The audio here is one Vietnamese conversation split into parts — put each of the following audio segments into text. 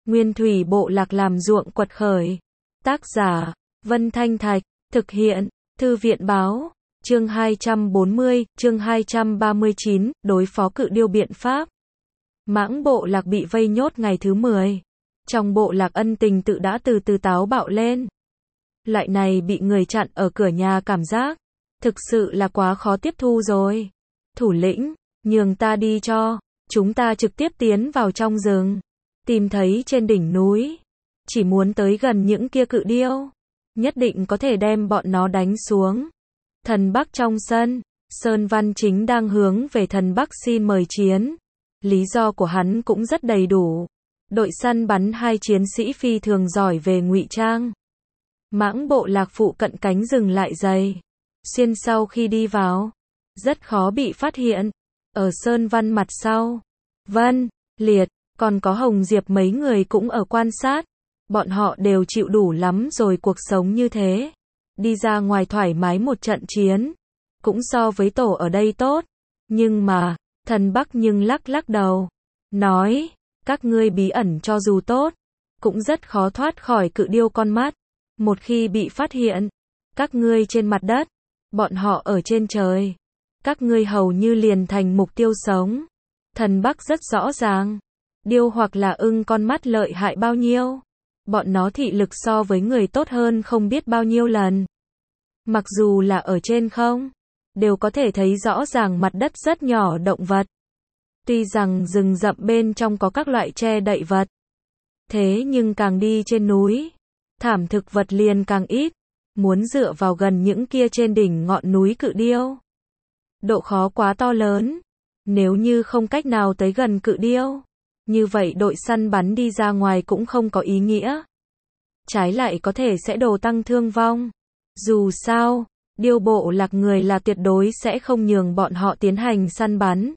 Nguyên thủy bộ lạc làm ruộng quật khởi. Tác giả, Vân Thanh Thạch, thực hiện, Thư viện Báo, chương 240, chương 239, đối phó cự điêu biện pháp. Mãng bộ lạc bị vây nhốt ngày thứ 10. Trong bộ lạc ân tình tự đã từ từ táo bạo lên. Loại này bị người chặn ở cửa nhà cảm giác, thực sự là quá khó tiếp thu rồi. Thủ lĩnh, nhường ta đi cho, chúng ta trực tiếp tiến vào trong rừng. Tìm thấy trên đỉnh núi, chỉ muốn tới gần những kia cự điêu, nhất định có thể đem bọn nó đánh xuống. Thần Bắc trong sân, Sơn Văn chính đang hướng về thần Bắc xin mời chiến. Lý do của hắn cũng rất đầy đủ. Đội săn bắn 2 chiến sĩ phi thường giỏi về ngụy trang. Mãng bộ lạc phụ cận cánh rừng lại dày. Xuyên sau khi đi vào, rất khó bị phát hiện. Ở Sơn Văn mặt sau, Vân, Liệt, còn có Hồng Diệp mấy người cũng ở quan sát. Bọn họ đều chịu đủ lắm rồi cuộc sống như thế. Đi ra ngoài thoải mái một trận chiến, cũng so với tổ ở đây tốt. Nhưng mà, thần Bắc nhưng lắc đầu, nói, các ngươi bí ẩn cho dù tốt, cũng rất khó thoát khỏi cự điêu con mắt. Một khi bị phát hiện, các ngươi trên mặt đất, bọn họ ở trên trời. Các ngươi hầu như liền thành mục tiêu sống. Thần Bắc rất rõ ràng, điêu hoặc là ưng con mắt lợi hại bao nhiêu. Bọn nó thị lực so với người tốt hơn không biết bao nhiêu lần. Mặc dù là ở trên không, đều có thể thấy rõ ràng mặt đất rất nhỏ động vật. Tuy rằng rừng rậm bên trong có các loại che đậy vật, thế nhưng càng đi trên núi, thảm thực vật liền càng ít. Muốn dựa vào gần những kia trên đỉnh ngọn núi cự điêu, độ khó quá to lớn. Nếu như không cách nào tới gần cự điêu, như vậy đội săn bắn đi ra ngoài cũng không có ý nghĩa. Trái lại có thể sẽ đồ tăng thương vong. Dù sao, điêu bộ lạc người là tuyệt đối sẽ không nhường bọn họ tiến hành săn bắn.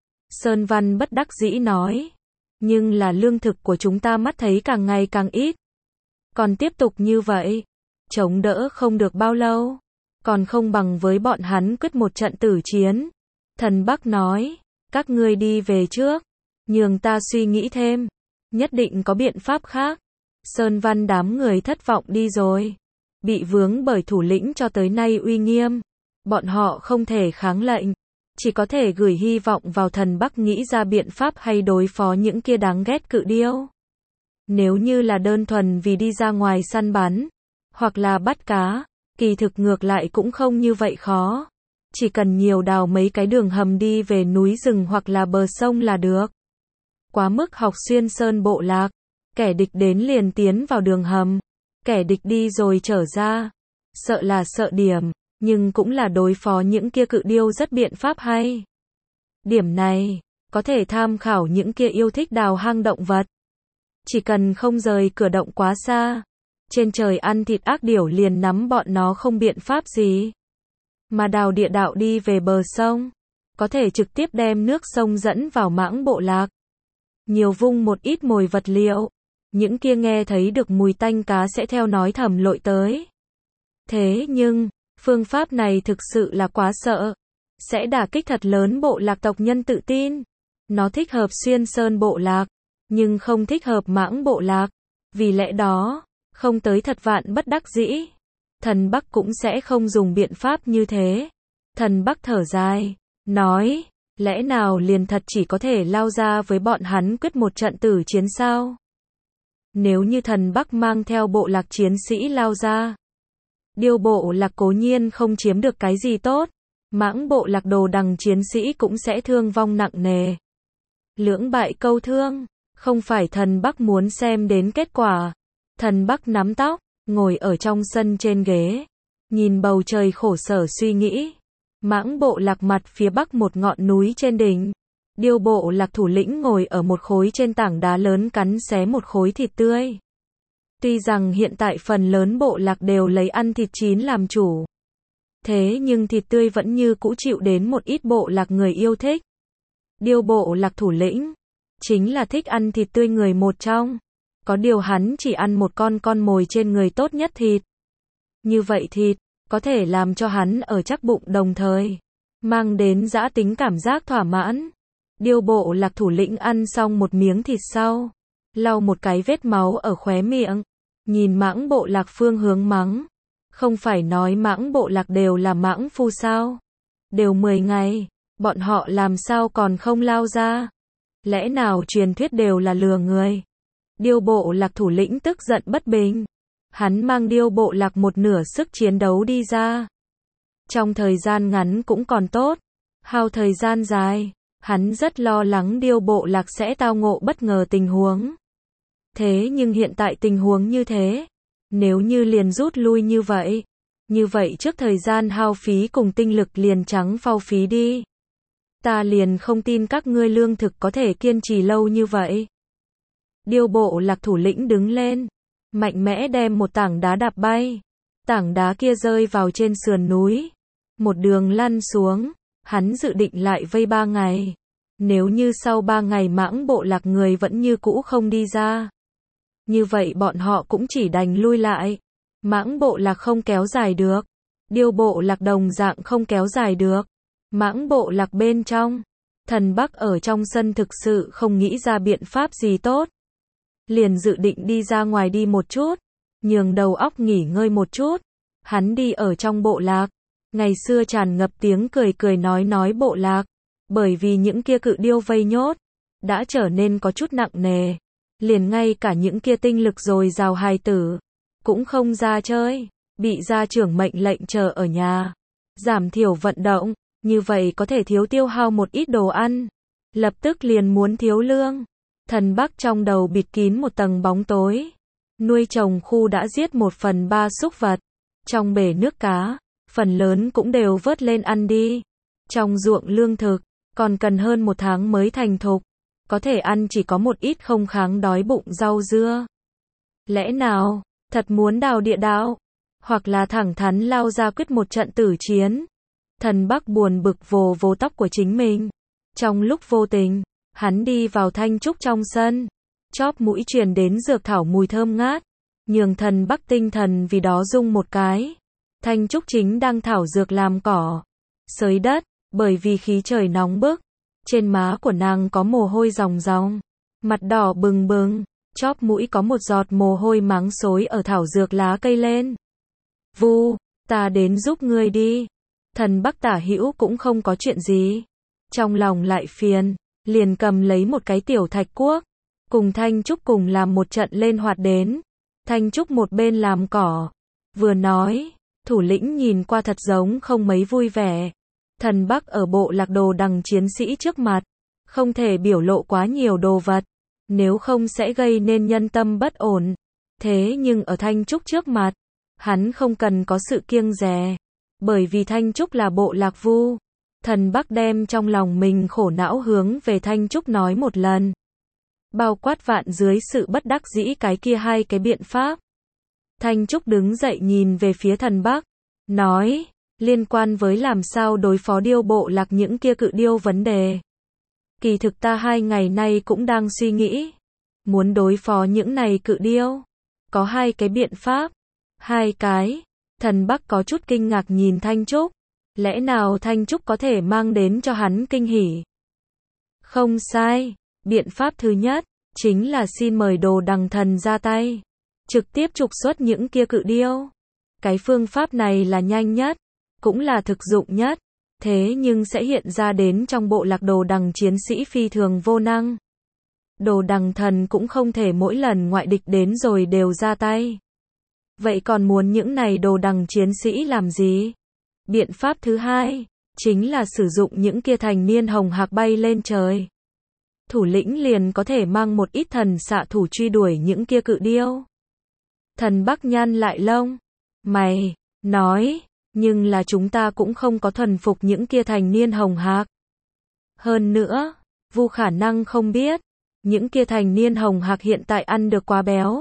Sơn Văn bất đắc dĩ nói. Nhưng là lương thực của chúng ta mắt thấy càng ngày càng ít. Còn tiếp tục như vậy, chống đỡ không được bao lâu. Còn không bằng với bọn hắn quyết một trận tử chiến. Thần Bắc nói, các ngươi đi về trước, nhường ta suy nghĩ thêm. Nhất định có biện pháp khác. Sơn Văn đám người thất vọng đi rồi. Bị vướng bởi thủ lĩnh cho tới nay uy nghiêm. Bọn họ không thể kháng lệnh. Chỉ có thể gửi hy vọng vào thần Bắc nghĩ ra biện pháp hay đối phó những kia đáng ghét cự điêu. Nếu như là đơn thuần vì đi ra ngoài săn bắn, hoặc là bắt cá, kỳ thực ngược lại cũng không như vậy khó. Chỉ cần nhiều đào mấy cái đường hầm đi về núi rừng hoặc là bờ sông là được. Quá mức học xuyên sơn bộ lạc, kẻ địch đến liền tiến vào đường hầm, kẻ địch đi rồi trở ra. Sợ là sợ điểm, nhưng cũng là đối phó những kia cự điêu rất biện pháp hay. Điểm này, có thể tham khảo những kia yêu thích đào hang động vật. Chỉ cần không rời cửa động quá xa, trên trời ăn thịt ác điểu liền nắm bọn nó không biện pháp gì. Mà đào địa đạo đi về bờ sông, có thể trực tiếp đem nước sông dẫn vào mãng bộ lạc. Nhiều vung một ít mồi vật liệu, những kia nghe thấy được mùi tanh cá sẽ theo nói thầm lội tới. Thế nhưng, phương pháp này thực sự là quá sợ, sẽ đả kích thật lớn bộ lạc tộc nhân tự tin. Nó thích hợp xuyên sơn bộ lạc, nhưng không thích hợp mãng bộ lạc. Vì lẽ đó, không tới thật vạn bất đắc dĩ, thần Bắc cũng sẽ không dùng biện pháp như thế. Thần Bắc thở dài, nói, lẽ nào liền thật chỉ có thể lao ra với bọn hắn quyết một trận tử chiến sao? Nếu như thần Bắc mang theo bộ lạc chiến sĩ lao ra, điêu bộ lạc cố nhiên không chiếm được cái gì tốt, mãng bộ lạc đồ đằng chiến sĩ cũng sẽ thương vong nặng nề. Lưỡng bại câu thương, không phải thần Bắc muốn xem đến kết quả. Thần Bắc nắm tóc, ngồi ở trong sân trên ghế, nhìn bầu trời khổ sở suy nghĩ. Mãng bộ lạc mặt phía bắc một ngọn núi trên đỉnh. Điêu bộ lạc thủ lĩnh ngồi ở một khối trên tảng đá lớn cắn xé một khối thịt tươi. Tuy rằng hiện tại phần lớn bộ lạc đều lấy ăn thịt chín làm chủ, thế nhưng thịt tươi vẫn như cũ chịu đến một ít bộ lạc người yêu thích. Điêu bộ lạc thủ lĩnh, chính là thích ăn thịt tươi người một trong. Có điều hắn chỉ ăn một con mồi trên người tốt nhất thịt. Như vậy thịt, có thể làm cho hắn ở chắc bụng đồng thời, mang đến dã tính cảm giác thỏa mãn. Điêu bộ lạc thủ lĩnh ăn xong một miếng thịt sau, lau một cái vết máu ở khóe miệng, nhìn Mãng Bộ Lạc phương hướng mắng. Không phải nói Mãng Bộ Lạc đều là mãng phu sao? Đều 10 ngày, bọn họ làm sao còn không lao ra? Lẽ nào truyền thuyết đều là lừa người? Điêu Bộ Lạc thủ lĩnh tức giận bất bình. Hắn mang Điêu Bộ Lạc một nửa sức chiến đấu đi ra. Trong thời gian ngắn cũng còn tốt, hao thời gian dài, hắn rất lo lắng Điêu Bộ Lạc sẽ tao ngộ bất ngờ tình huống. Thế nhưng hiện tại tình huống như thế, nếu như liền rút lui như vậy trước thời gian hao phí cùng tinh lực liền trắng phao phí đi. Ta liền không tin các ngươi lương thực có thể kiên trì lâu như vậy. Điêu Bộ Lạc thủ lĩnh đứng lên, mạnh mẽ đem một tảng đá đạp bay. Tảng đá kia rơi vào trên sườn núi, một đường lăn xuống. Hắn dự định lại vây 3 ngày. Nếu như sau 3 ngày Mãng Bộ Lạc người vẫn như cũ không đi ra, như vậy bọn họ cũng chỉ đành lui lại. Mãng Bộ Lạc không kéo dài được, Điêu Bộ Lạc đồng dạng không kéo dài được. Mãng Bộ Lạc bên trong, Thần Bắc ở trong sân thực sự không nghĩ ra biện pháp gì tốt. Liền dự định đi ra ngoài đi một chút, nhường đầu óc nghỉ ngơi một chút. Hắn đi ở trong bộ lạc, ngày xưa tràn ngập tiếng cười nói bộ lạc, bởi vì những kia cự điêu vây nhốt, đã trở nên có chút nặng nề. Liền ngay cả những kia tinh lực dồi dào hài tử, cũng không ra chơi, bị gia trưởng mệnh lệnh chờ ở nhà, giảm thiểu vận động, như vậy có thể thiếu tiêu hao một ít đồ ăn, lập tức liền muốn thiếu lương. Thần Bắc trong đầu bịt kín một tầng bóng tối, nuôi trồng khu đã giết 1/3 súc vật, trong bể nước cá, phần lớn cũng đều vớt lên ăn đi. Trong ruộng lương thực, còn cần hơn 1 tháng mới thành thục, có thể ăn chỉ có một ít không kháng đói bụng rau dưa. Lẽ nào, thật muốn đào địa đạo, hoặc là thẳng thắn lao ra quyết một trận tử chiến. Thần Bắc buồn bực vồ tóc của chính mình. Trong lúc vô tình, hắn đi vào Thanh Trúc trong sân, chóp mũi truyền đến dược thảo mùi thơm ngát, nhường Thần Bắc tinh thần vì đó rung một cái. Thanh Trúc chính đang thảo dược làm cỏ, xới đất, bởi vì khí trời nóng bức, trên má của nàng có mồ hôi ròng ròng, mặt đỏ bừng bừng, chóp mũi có một giọt mồ hôi máng xối ở thảo dược lá cây lên. Vu, ta đến giúp ngươi đi. Thần Bắc tả hữu cũng không có chuyện gì, trong lòng lại phiền, liền cầm lấy một cái tiểu thạch cuốc, cùng Thanh Trúc cùng làm một trận lên hoạt đến. Thanh Trúc một bên làm cỏ, vừa nói, thủ lĩnh nhìn qua thật giống không mấy vui vẻ. Thần Bắc ở bộ lạc đồ đằng chiến sĩ trước mặt, không thể biểu lộ quá nhiều đồ vật, nếu không sẽ gây nên nhân tâm bất ổn. Thế nhưng ở Thanh Trúc trước mặt, hắn không cần có sự kiêng dè, bởi vì Thanh Trúc là bộ lạc Vu. Thần Bắc đem trong lòng mình khổ não hướng về Thanh Trúc nói một lần, bao quát vạn dưới sự bất đắc dĩ cái kia 2 cái biện pháp. Thanh Trúc đứng dậy nhìn về phía Thần Bắc, nói, liên quan với làm sao đối phó Điêu Bộ Lạc những kia cự điêu vấn đề. Kỳ thực ta 2 ngày nay cũng đang suy nghĩ, muốn đối phó những này cự điêu, có 2 cái biện pháp. 2 cái, Thần Bắc có chút kinh ngạc nhìn Thanh Trúc, lẽ nào Thanh Trúc có thể mang đến cho hắn kinh hỉ? Không sai, biện pháp thứ nhất, chính là xin mời Đồ Đằng Thần ra tay, trực tiếp trục xuất những kia cự điêu. Cái phương pháp này là nhanh nhất, cũng là thực dụng nhất, thế nhưng sẽ hiện ra đến trong bộ lạc Đồ Đằng chiến sĩ phi thường vô năng. Đồ Đằng Thần cũng không thể mỗi lần ngoại địch đến rồi đều ra tay. Vậy còn muốn những này Đồ Đằng chiến sĩ làm gì? Biện pháp thứ hai, chính là sử dụng những kia thành niên hồng hạc bay lên trời. Thủ lĩnh liền có thể mang một ít thần xạ thủ truy đuổi những kia cự điêu. Thần Bắc nhăn lại lông mày, nói, nhưng là chúng ta cũng không có thuần phục những kia thành niên hồng hạc. Hơn nữa, Vu khả năng không biết, những kia thành niên hồng hạc hiện tại ăn được quá béo,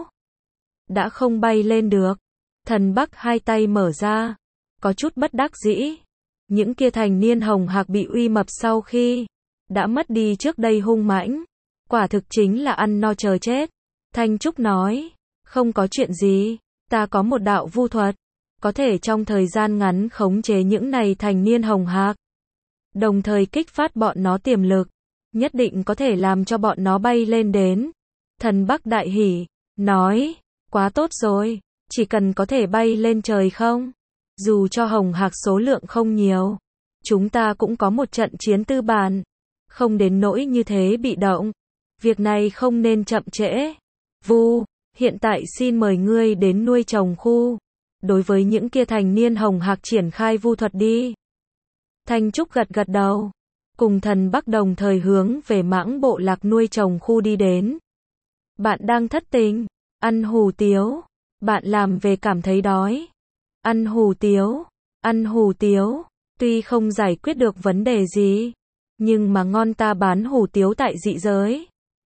đã không bay lên được. Thần Bắc 2 tay mở ra, có chút bất đắc dĩ. Những kia thành niên hồng hạc bị uy mập sau khi đã mất đi trước đây hung mãnh, quả thực chính là ăn no chờ chết. Thanh Trúc nói, không có chuyện gì, ta có một đạo vu thuật, có thể trong thời gian ngắn khống chế những này thành niên hồng hạc, đồng thời kích phát bọn nó tiềm lực, nhất định có thể làm cho bọn nó bay lên đến. Thần Bắc đại hỉ, nói, quá tốt rồi, chỉ cần có thể bay lên trời không? Dù cho hồng hạc số lượng không nhiều, chúng ta cũng có một trận chiến tư bản, không đến nỗi như thế bị động. Việc này không nên chậm trễ. Vu, hiện tại xin mời ngươi đến nuôi trồng khu. Đối với những kia thành niên hồng hạc triển khai vu thuật đi. Thanh Trúc gật gật đầu, cùng Thần Bắc đồng thời hướng về Mãng bộ lạc nuôi trồng khu đi đến. Bạn đang thất tình, ăn hủ tiếu, bạn làm về cảm thấy đói. Ăn hủ tiếu, tuy không giải quyết được vấn đề gì, nhưng mà ngon, ta bán hủ tiếu tại dị giới.